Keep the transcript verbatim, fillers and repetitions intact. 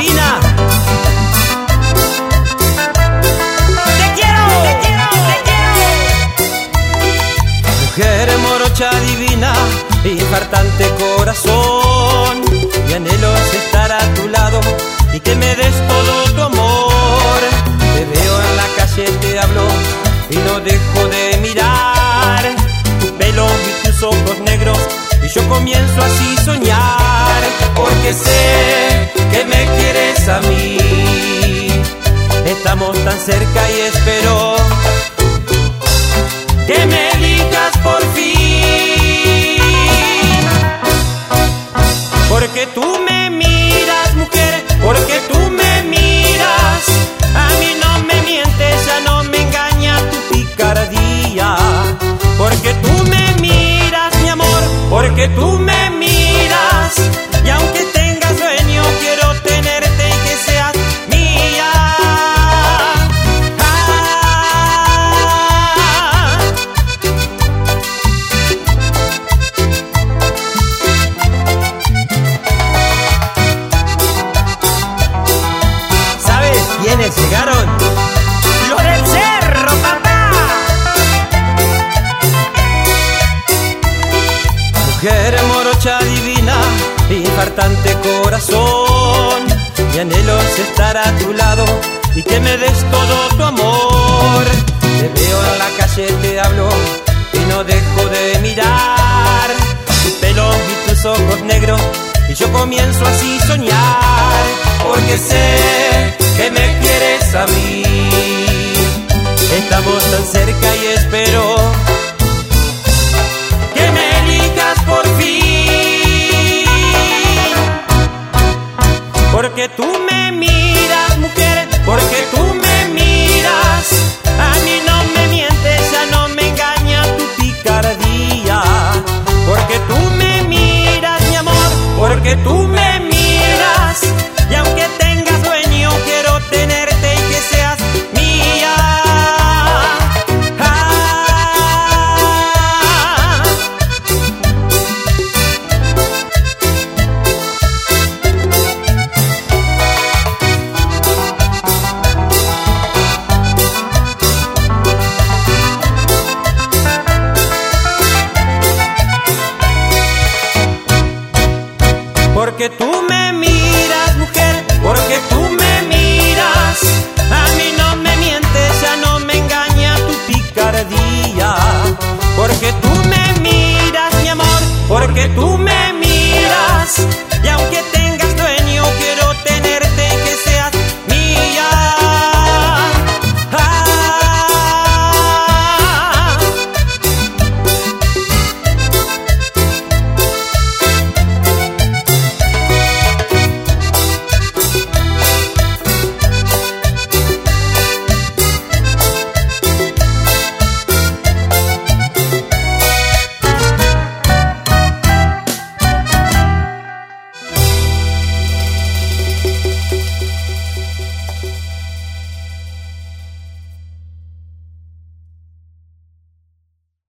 divina. Te quiero, te quiero, te quiero. Mujer morocha divina, infartante corazón, mi anhelo es estar a tu lado y que me des todo tu amor. Te veo en la calle, te hablo y no dejo de mirar tu pelo y tus ojos negros, y yo comienzo así a soñar, porque sé que me quieres a mí. Estamos tan cerca y espero que me elijas por fin, porque tú me miras, mujer, porque tú me miras. A mí no me mientes, ya no me engaña tu picardía, porque tú me miras, mi amor, porque tú me miras. Y aunque tengas sueño, quiero tenerte y que seas mía. Ah. ¿Sabes quiénes llegaron? ¡Los del cerro, papá! Mujer morocha divina, infartante corazón, mi anhelo es estar a tu lado y que me des todo tu amor. Te veo en la calle, te hablo y no dejo de mirar tu pelo y tus ojos negros, y yo comienzo así a soñar, porque sé que me quieres a mí. Estamos tan cerca y espero que me elijas por fin, porque tú me miras, mujer, porque tú